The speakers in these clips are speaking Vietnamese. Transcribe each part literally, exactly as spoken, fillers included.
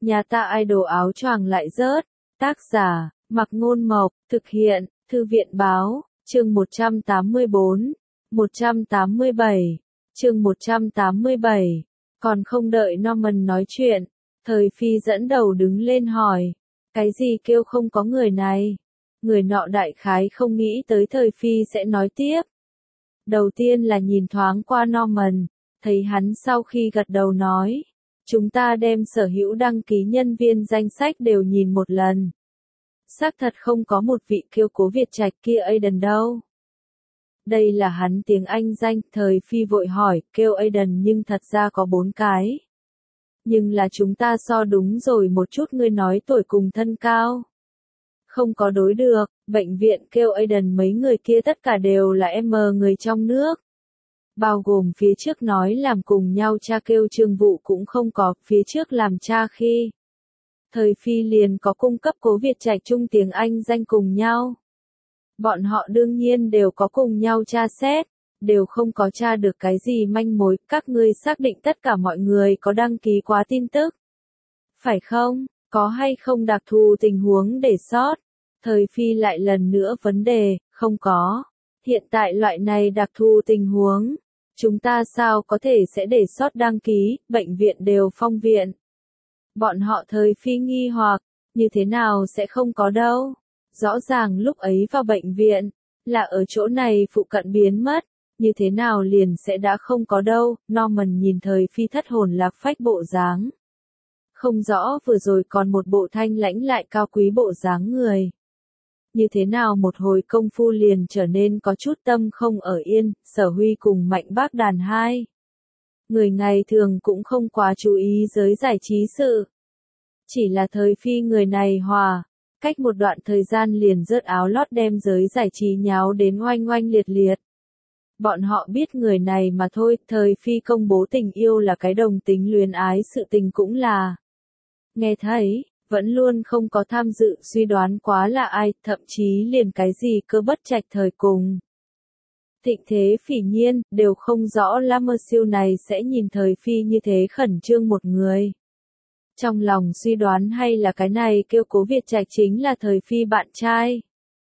Nhà ta idol áo choàng lại rớt. Tác giả, Mặc Ngôn Mộc, thực hiện, Thư viện Báo, chương một trăm tám mươi bốn, một trăm tám mươi bảy, chương một trăm tám mươi bảy, còn không đợi Norman nói chuyện, Thời Phi dẫn đầu đứng lên hỏi, cái gì kêu không có người này? Người nọ đại khái không nghĩ tới Thời Phi sẽ nói tiếp. Đầu tiên là nhìn thoáng qua Norman, thấy hắn sau khi gật đầu nói, chúng ta đem sở hữu đăng ký nhân viên danh sách đều nhìn một lần. Xác thật không có một vị kêu Cố Việt Trạch kia Aiden đâu. Đây là hắn tiếng Anh danh, Thời Phi vội hỏi, kêu Aiden nhưng thật ra có bốn cái. Nhưng là chúng ta so đúng rồi một chút, ngươi nói tuổi cùng thân cao. Không có đối được, bệnh viện kêu Aiden mấy người kia tất cả đều là em người trong nước. Bao gồm phía trước nói làm cùng nhau cha kêu Trương Vụ cũng không có, phía trước làm cha khi. Thời Phi liền có cung cấp Cố Việt Trạch chung tiếng Anh danh cùng nhau. Bọn họ đương nhiên đều có cùng nhau tra xét, đều không có tra được cái gì manh mối, các ngươi xác định tất cả mọi người có đăng ký quá tin tức. Phải không, có hay không đặc thù tình huống để sót? Thời Phi lại lần nữa vấn đề, không có. Hiện tại loại này đặc thù tình huống, chúng ta sao có thể sẽ để sót đăng ký, bệnh viện đều phong viện. Bọn họ Thời Phi nghi hoặc, như thế nào sẽ không có đâu? Rõ ràng lúc ấy vào bệnh viện, là ở chỗ này phụ cận biến mất, như thế nào liền sẽ đã không có đâu? Norman nhìn Thời Phi thất hồn lạc phách bộ dáng. Không rõ vừa rồi còn một bộ thanh lãnh lại cao quý bộ dáng người. Như thế nào một hồi công phu liền trở nên có chút tâm không ở yên, Sở Huy cùng Mạnh Bác Đàn hai. Người ngày thường cũng không quá chú ý giới giải trí sự. Chỉ là Thời Phi người này hòa, cách một đoạn thời gian liền rớt áo lót đem giới giải trí nháo đến oanh oanh liệt liệt. Bọn họ biết người này mà thôi, Thời Phi công bố tình yêu là cái đồng tính luyến ái, sự tình cũng là. Nghe thấy, vẫn luôn không có tham dự suy đoán quá là ai, thậm chí liền cái gì Cơ Bất Trạch thời cùng. Thịnh Thế Phỉ Nhiên, đều không rõ La Mơ Siêu này sẽ nhìn Thời Phi như thế khẩn trương một người. Trong lòng suy đoán hay là cái này kêu Cố Việt Trạch chính là Thời Phi bạn trai.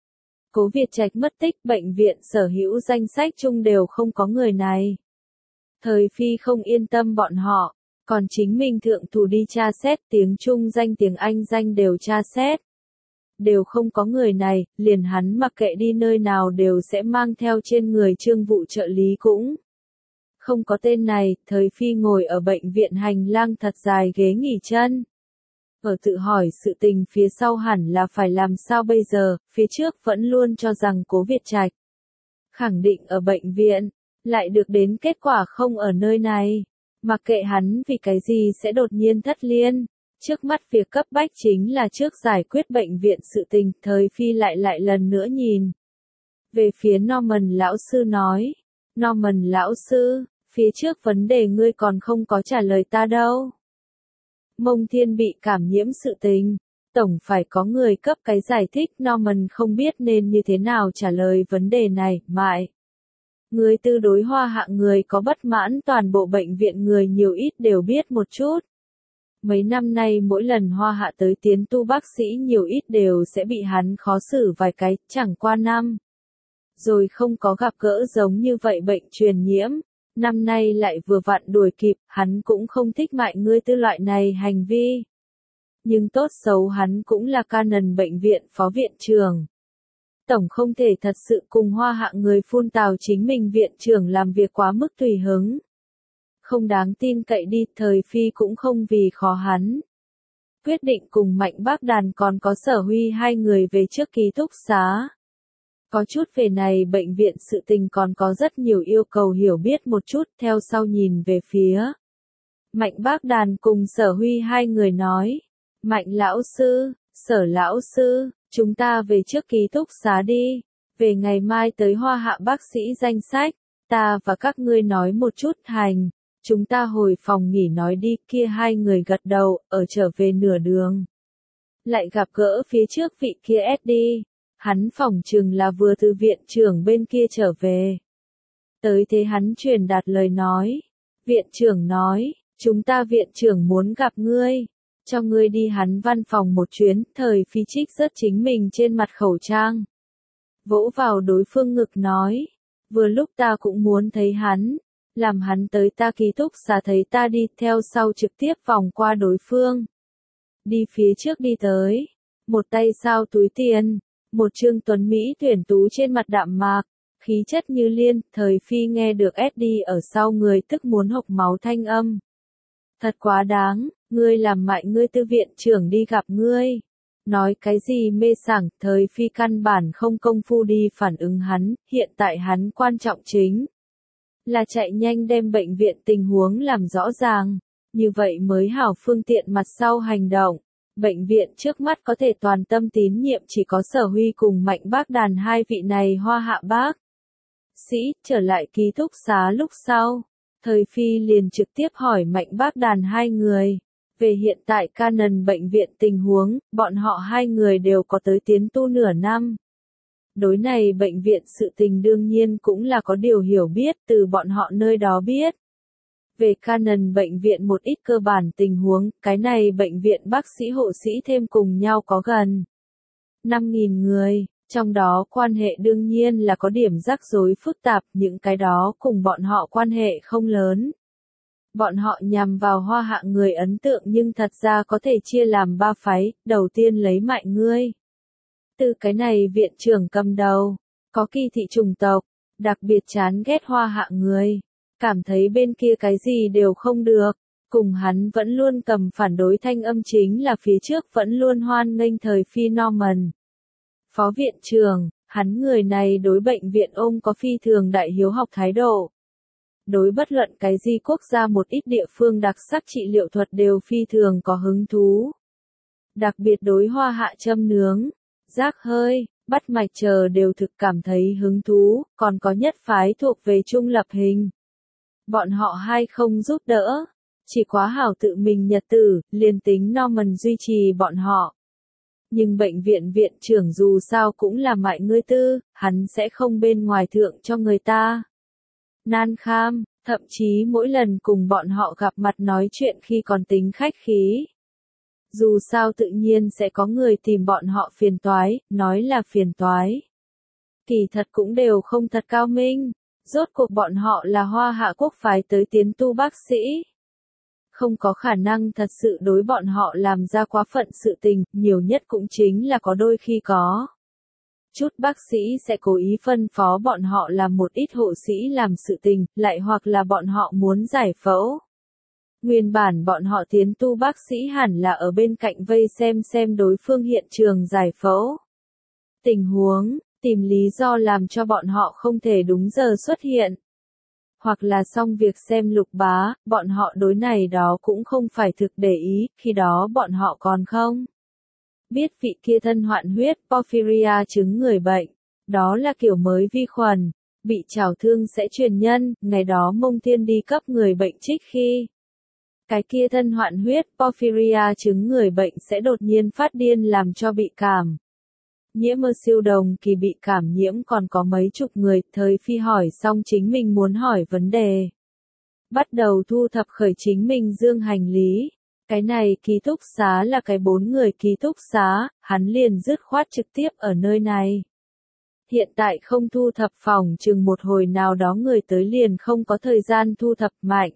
Cố Việt Trạch mất tích, bệnh viện sở hữu danh sách chung đều không có người này. Thời Phi không yên tâm bọn họ, còn chính mình thượng thủ đi tra xét tiếng Trung danh tiếng Anh danh đều tra xét. Đều không có người này, liền hắn mặc kệ đi nơi nào đều sẽ mang theo trên người Trương Vụ trợ lý cũng. Không có tên này, Thời Phi ngồi ở bệnh viện hành lang thật dài ghế nghỉ chân. Ở tự hỏi sự tình phía sau hẳn là phải làm sao bây giờ, phía trước vẫn luôn cho rằng Cố Việt Trạch. Khẳng định ở bệnh viện, lại được đến kết quả không ở nơi này. Mặc kệ hắn vì cái gì sẽ đột nhiên thất liên. Trước mắt việc cấp bách chính là trước giải quyết bệnh viện sự tình, Thời Phi lại lại lần nữa nhìn. Về phía Norman lão sư nói, Norman lão sư, phía trước vấn đề ngươi còn không có trả lời ta đâu. Mông Thiên bị cảm nhiễm sự tình, tổng phải có người cấp cái giải thích, Norman không biết nên như thế nào trả lời vấn đề này, mại. Người tư đối Hoa Hạ người có bất mãn, toàn bộ bệnh viện người nhiều ít đều biết một chút. Mấy năm nay mỗi lần Hoa Hạ tới tiến tu bác sĩ nhiều ít đều sẽ bị hắn khó xử vài cái, chẳng qua năm. Rồi không có gặp gỡ giống như vậy bệnh truyền nhiễm, năm nay lại vừa vặn đuổi kịp, hắn cũng không thích mại ngươi tư loại này hành vi. Nhưng tốt xấu hắn cũng là Canon bệnh viện phó viện trưởng. Tổng không thể thật sự cùng Hoa Hạ người phun tào chính mình viện trưởng làm việc quá mức tùy hứng. Không đáng tin cậy đi, Thời Phi cũng không vì khó hắn. Quyết định cùng Mạnh Bác Đàn còn có Sở Huy hai người về trước ký túc xá. Có chút về này bệnh viện sự tình còn có rất nhiều yêu cầu hiểu biết một chút, theo sau nhìn về phía. Mạnh Bác Đàn cùng Sở Huy hai người nói. Mạnh lão sư, Sở lão sư, chúng ta về trước ký túc xá đi. Về ngày mai tới Hoa Hạ bác sĩ danh sách, ta và các ngươi nói một chút hành. Chúng ta hồi phòng nghỉ nói đi, kia hai người gật đầu, ở trở về nửa đường. Lại gặp gỡ phía trước vị kia ét đê, hắn phỏng chừng là vừa từ viện trưởng bên kia trở về. Tới thế hắn truyền đạt lời nói, viện trưởng nói, chúng ta viện trưởng muốn gặp ngươi. cho ngươi đi hắn văn phòng một chuyến, thời phi trích rớt chính mình trên mặt khẩu trang. Vỗ vào đối phương ngực nói, vừa lúc ta cũng muốn thấy hắn, làm hắn tới ta ký túc xá thấy ta đi theo sau trực tiếp vòng qua đối phương. Đi phía trước đi tới, một tay sao túi tiền, một trương tuấn Mỹ tuyển tú trên mặt đạm mạc, khí chất như liên, thời phi nghe được ét đê ở sau người tức muốn hộc máu thanh âm. Thật quá đáng, ngươi làm mại ngươi tư viện trưởng đi gặp ngươi. Nói cái gì mê sảng, thời phi căn bản không công phu đi phản ứng hắn, hiện tại hắn quan trọng chính là chạy nhanh đem bệnh viện tình huống làm rõ ràng, như vậy mới hảo phương tiện mặt sau hành động. Bệnh viện trước mắt có thể toàn tâm tín nhiệm chỉ có Sở Huy cùng Mạnh Bác Đàn hai vị này hoa hạ bác sĩ. Trở lại ký túc xá lúc sau, thời phi liền trực tiếp hỏi Mạnh Bác Đàn hai người về hiện tại Canon bệnh viện tình huống, bọn họ hai người đều có tới tiến tu nửa năm. Đối này bệnh viện sự tình đương nhiên cũng là có điều hiểu biết từ bọn họ nơi đó biết. Về Canon bệnh viện một ít cơ bản tình huống, cái này bệnh viện bác sĩ hộ sĩ thêm cùng nhau có gần năm nghìn người, trong đó quan hệ đương nhiên là có điểm rắc rối phức tạp, những cái đó cùng bọn họ quan hệ không lớn. Bọn họ nhằm vào hoa hạ người ấn tượng nhưng thật ra có thể chia làm ba phái, đầu tiên lấy mại ngươi. Từ cái này viện trưởng cầm đầu, có kỳ thị chủng tộc, đặc biệt chán ghét hoa hạ người, cảm thấy bên kia cái gì đều không được, cùng hắn vẫn luôn cầm phản đối thanh âm chính là phía trước vẫn luôn hoan nghênh thời phi Norman. Phó viện trưởng, hắn người này đối bệnh viện ông có phi thường đại hiếu học thái độ. Đối bất luận cái gì quốc gia một ít địa phương đặc sắc trị liệu thuật đều phi thường có hứng thú. Đặc biệt đối hoa hạ châm nướng, rác hơi, bắt mạch chờ đều thực cảm thấy hứng thú, còn có nhất phái thuộc về trung lập hình. Bọn họ hai không giúp đỡ, chỉ quá hảo tự mình nhật tử, liền tính Norman duy trì bọn họ. Nhưng bệnh viện viện trưởng dù sao cũng là mại ngươi tư, hắn sẽ không bên ngoài thượng cho người ta nan kham, thậm chí mỗi lần cùng bọn họ gặp mặt nói chuyện khi còn tính khách khí. Dù sao tự nhiên sẽ có người tìm bọn họ phiền toái, nói là phiền toái. Kỳ thật cũng đều không thật cao minh, rốt cuộc bọn họ là hoa hạ quốc phái tới tiến tu bác sĩ. Không có khả năng thật sự đối bọn họ làm ra quá phận sự tình, nhiều nhất cũng chính là có đôi khi có. Chút bác sĩ sẽ cố ý phân phó bọn họ làm một ít hộ sĩ làm sự tình, lại hoặc là bọn họ muốn giải phẫu. Nguyên bản bọn họ tiến tu bác sĩ hẳn là ở bên cạnh vây xem xem đối phương hiện trường giải phẫu. Tình huống, tìm lý do làm cho bọn họ không thể đúng giờ xuất hiện. Hoặc là xong việc xem lục bá, bọn họ đối này đó cũng không phải thực để ý, khi đó bọn họ còn không biết vị kia thân hoạn huyết porphyria chứng người bệnh, đó là kiểu mới vi khuẩn, bị chảo thương sẽ truyền nhân, ngày đó Mông Thiên đi cấp người bệnh trích khi. Cái kia thân hoạn huyết porphyria chứng người bệnh sẽ đột nhiên phát điên làm cho bị cảm. Nhiễm mơ siêu đồng kỳ bị cảm nhiễm còn có mấy chục người, thời phi hỏi xong chính mình muốn hỏi vấn đề. Bắt đầu thu thập khởi chính mình dương hành lý. Cái này ký túc xá là cái bốn người ký túc xá, hắn liền dứt khoát trực tiếp ở nơi này. Hiện tại không thu thập phòng chừng một hồi nào đó người tới liền không có thời gian thu thập mạnh.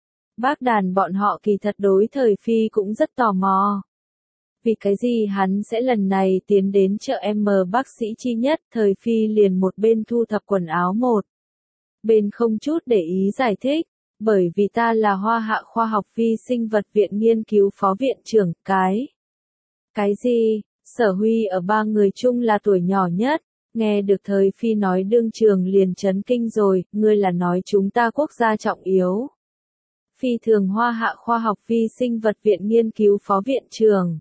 Bác Đàn bọn họ kỳ thật đối thời phi cũng rất tò mò. Vì cái gì hắn sẽ lần này tiến đến chợ em bác sĩ chi nhất, thời phi liền một bên thu thập quần áo một bên không chút để ý giải thích. Bởi vì ta là hoa hạ khoa học vi sinh vật viện nghiên cứu phó viện trưởng, cái. Cái gì? Sở Huy ở ba người chung là tuổi nhỏ nhất, nghe được thời phi nói đương trường liền chấn kinh rồi, ngươi là nói chúng ta quốc gia trọng yếu. Phi thường hoa hạ khoa học vi sinh vật viện nghiên cứu phó viện trưởng.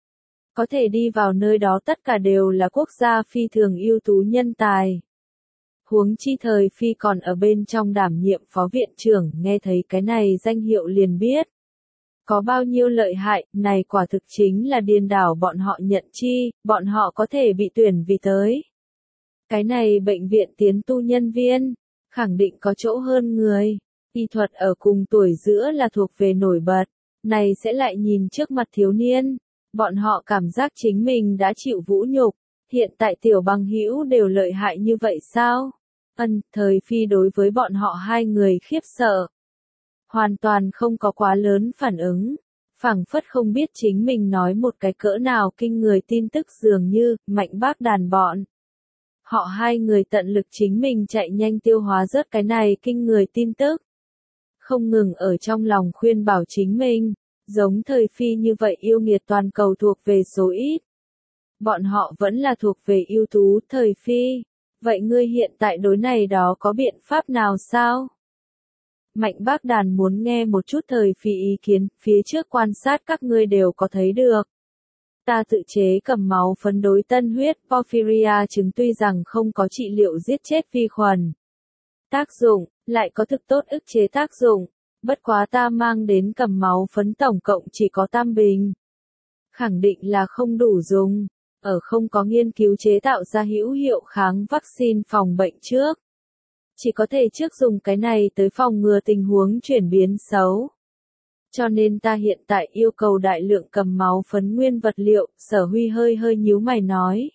Có thể đi vào nơi đó tất cả đều là quốc gia phi thường ưu tú nhân tài. Huống chi thời phi còn ở bên trong đảm nhiệm phó viện trưởng, nghe thấy cái này danh hiệu liền biết. Có bao nhiêu lợi hại, này quả thực chính là điên đảo bọn họ nhận chi, bọn họ có thể bị tuyển vì tới. Cái này bệnh viện tiến tu nhân viên, khẳng định có chỗ hơn người. Y thuật ở cùng tuổi giữa là thuộc về nổi bật, này sẽ lại nhìn trước mặt thiếu niên. Bọn họ cảm giác chính mình đã chịu vũ nhục. Hiện tại tiểu bằng hữu đều lợi hại như vậy sao? Ân, thời phi đối với bọn họ hai người khiếp sợ. Hoàn toàn không có quá lớn phản ứng. Phảng phất không biết chính mình nói một cái cỡ nào kinh người tin tức dường như, Mạnh Bác Đàn bọn. Họ hai người tận lực chính mình chạy nhanh tiêu hóa rớt cái này kinh người tin tức. Không ngừng ở trong lòng khuyên bảo chính mình, giống thời phi như vậy yêu nghiệt toàn cầu thuộc về số ít. Bọn họ vẫn là thuộc về ưu tú thời phi. Vậy ngươi hiện tại đối này đó có biện pháp nào sao? Mạnh Bác Đàn muốn nghe một chút thời phi ý kiến, phía trước quan sát các ngươi đều có thấy được. Ta tự chế cầm máu phấn đối tân huyết porphyria chứng tuy rằng không có trị liệu giết chết vi khuẩn. Tác dụng, lại có thực tốt ức chế tác dụng. Bất quá ta mang đến cầm máu phấn tổng cộng chỉ có tam bình. Khẳng định là không đủ dùng. Ở không có nghiên cứu chế tạo ra hữu hiệu kháng vaccine phòng bệnh trước. Chỉ có thể trước dùng cái này tới phòng ngừa tình huống chuyển biến xấu. Cho nên ta hiện tại yêu cầu đại lượng cầm máu phấn nguyên vật liệu, Sở Huy hơi hơi nhíu mày nói.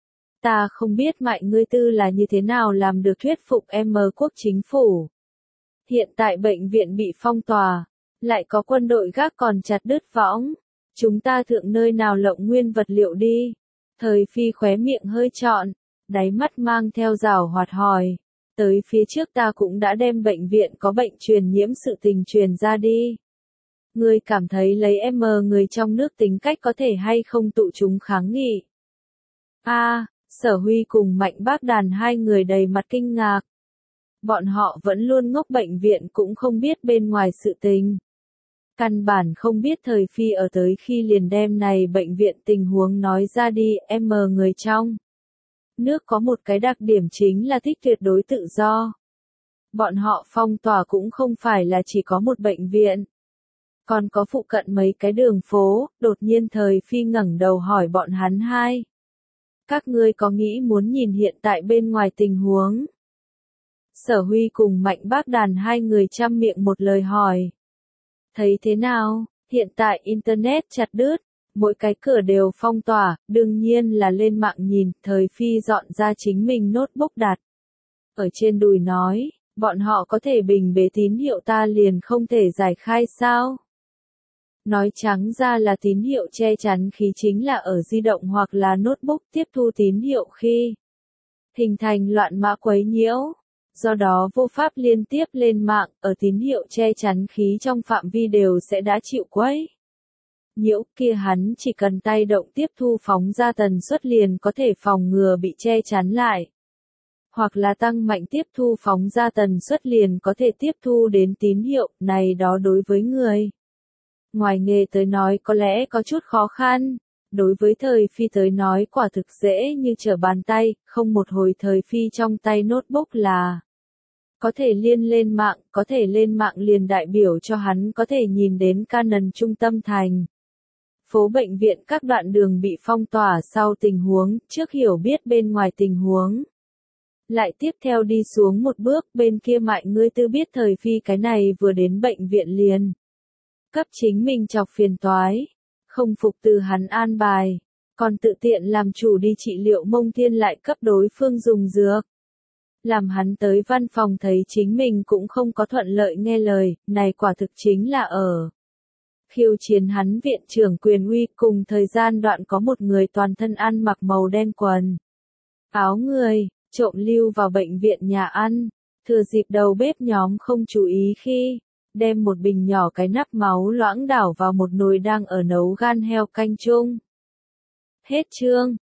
Ta không biết Mại ngươi tư là như thế nào làm được thuyết phục M quốc chính phủ. Hiện tại bệnh viện bị phong tỏa, lại có quân đội gác còn chặt đứt võng. Chúng ta thượng nơi nào lộng nguyên vật liệu đi. Thời phi khóe miệng hơi trọn, đáy mắt mang theo rào hoạt hỏi. Tới phía trước ta cũng đã đem bệnh viện có bệnh truyền nhiễm sự tình truyền ra đi. Ngươi cảm thấy lấy M người trong nước tính cách có thể hay không tụ chúng kháng nghị. A, à, Sở Huy cùng Mạnh Bác Đàn hai người đầy mặt kinh ngạc. Bọn họ vẫn luôn ngốc bệnh viện cũng không biết bên ngoài sự tình. Căn bản không biết thời phi ở tới khi liền đem này bệnh viện tình huống nói ra đi, M người trong nước có một cái đặc điểm chính là thích tuyệt đối tự do. Bọn họ phong tỏa cũng không phải là chỉ có một bệnh viện. Còn có phụ cận mấy cái đường phố, đột nhiên thời phi ngẩng đầu hỏi bọn hắn hai. Các ngươi có nghĩ muốn nhìn hiện tại bên ngoài tình huống? Sở Huy cùng Mạnh Bác Đàn hai người chăm miệng một lời hỏi. Thấy thế nào, hiện tại Internet chặt đứt, mỗi cái cửa đều phong tỏa, đương nhiên là lên mạng nhìn, thời phi dọn ra chính mình notebook đặt. Ở trên đùi nói, bọn họ có thể bình bế tín hiệu ta liền không thể giải khai sao? Nói trắng ra là tín hiệu che chắn khí chính là ở di động hoặc là notebook tiếp thu tín hiệu khi hình thành loạn mã quấy nhiễu. Do đó vô pháp liên tiếp lên mạng, ở tín hiệu che chắn khí trong phạm vi đều sẽ đã chịu quấy nhiễu kia hắn chỉ cần tay động tiếp thu phóng ra tần suất liền có thể phòng ngừa bị che chắn lại. Hoặc là tăng mạnh tiếp thu phóng ra tần suất liền có thể tiếp thu đến tín hiệu, này đó đối với người ngoài nghề tới nói có lẽ có chút khó khăn. Đối với thời phi tới nói quả thực dễ như trở bàn tay, không một hồi thời phi trong tay notebook là có thể liên lên mạng, có thể lên mạng liền đại biểu cho hắn có thể nhìn đến Canon trung tâm thành. Phố bệnh viện các đoạn đường bị phong tỏa sau tình huống, trước hiểu biết bên ngoài tình huống. Lại tiếp theo đi xuống một bước, bên kia Mại ngươi tư biết thời phi cái này vừa đến bệnh viện liền. Cấp chính mình chọc phiền toái, không phục từ hắn an bài, còn tự tiện làm chủ đi trị liệu Mông Thiên lại cấp đối phương dùng dược. Làm hắn tới văn phòng thấy chính mình cũng không có thuận lợi nghe lời, này quả thực chính là ở khiêu chiến hắn viện trưởng quyền uy. Cùng thời gian đoạn có một người toàn thân ăn mặc màu đen quần áo người, trộm lưu vào bệnh viện nhà ăn, thừa dịp đầu bếp nhóm không chú ý khi đem một bình nhỏ cái nắp máu loãng đảo vào một nồi đang ở nấu gan heo canh chung. Hết chương.